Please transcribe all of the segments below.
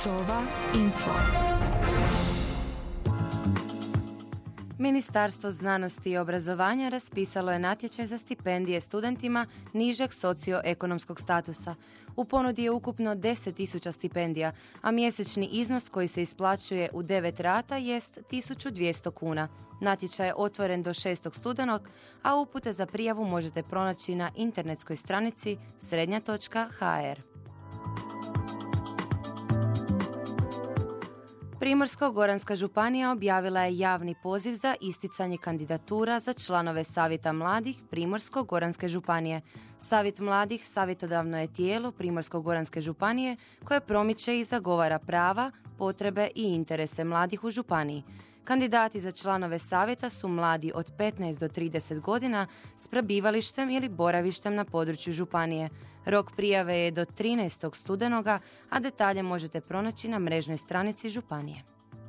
Sova Info. Ministarstvo znanosti i obrazovanja raspisalo je natječaj za stipendije studentima nižeg socioekonomskog statusa. U ponudi je ukupno 10.000 stipendija, a mjesečni iznos koji se isplaćuje u 9 rata jest 1.200 kuna. Natječaj je otvoren do 6. studenog, a upute za prijavu možete pronaći na internetskoj stranici srednja.hr. Primorsko-goranska županija objavila je javni poziv za isticanje kandidatura za članove Savjeta mladih Primorsko-goranske županije. Savjet mladih savjetodavno je tijelo Primorsko-goranske županije koje promiče i zagovara prava, potrebe i interese mladih u županiji. Kandidati za članove savjeta su mladi od 15 do 30 godina s prebivalištem ili boravištem na području županije. Rok prijave je do 13. studenoga, a detalje možete pronaći na mrežnoj stranici županije.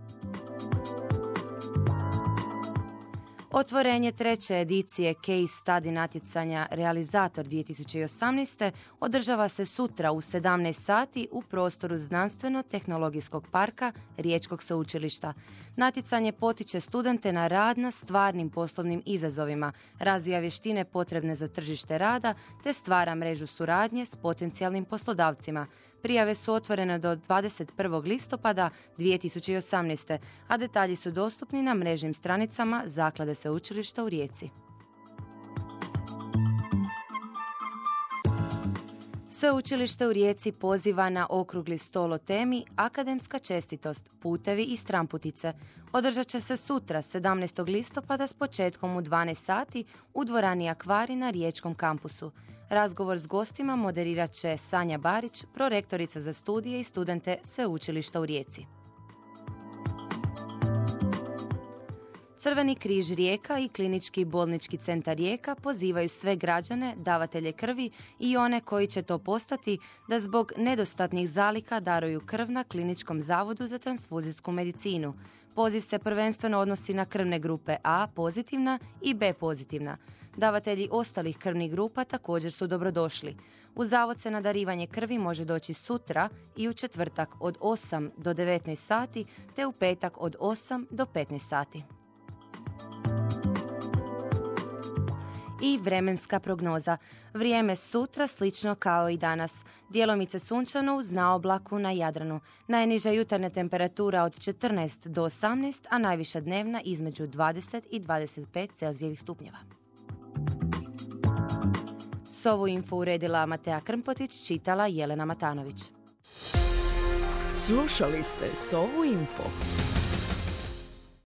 Otvorenje treće edicije Case Study natjecanja Realizator 2018. održava se sutra u 17 sati u prostoru Znanstveno-tehnologijskog parka Riječkog sveučilišta. Natjecanje potiče studente na rad na stvarnim poslovnim izazovima, razvija vještine potrebne za tržište rada te stvara mrežu suradnje s potencijalnim poslodavcima. Prijave su otvorene do 21. listopada 2018. a detalji su dostupni na mrežnim stranicama Zaklade sveučilišta u Rijeci. Sveučilište u Rijeci poziva na okrugli stol o temi Akademska čestitost, putevi i stranputice. Održat će se sutra, 17. listopada s početkom u 12 sati u dvorani Akvari na Riječkom kampusu. Razgovor s gostima moderirat će Sanja Barić, prorektorica za studije i studente Sveučilišta u Rijeci. Crveni križ Rijeka i Klinički bolnički centar Rijeka pozivaju sve građane, davatelje krvi i one koji će to postati da zbog nedostatnih zaliha daruju krv na Kliničkom zavodu za transfuzijsku medicinu. Poziv se prvenstveno odnosi na krvne grupe A pozitivna i B pozitivna. Davatelji ostalih krvnih grupa također su dobrodošli. U zavod se na darivanje krvi može doći sutra i u četvrtak od 8 do 19 sati te u petak od 8 do 15 sati. I vremenska prognoza. Vrijeme sutra slično kao i danas. Djelomice sunčano uz naoblaku na Jadranu. Najniža jutarnja temperatura od 14 do 18, a najviša dnevna između 20 i 25 Celzijevih stupnjeva. Sovu info uredila Matea Krmpotić, čitala Jelena Matanović. Slušali ste Sovu info.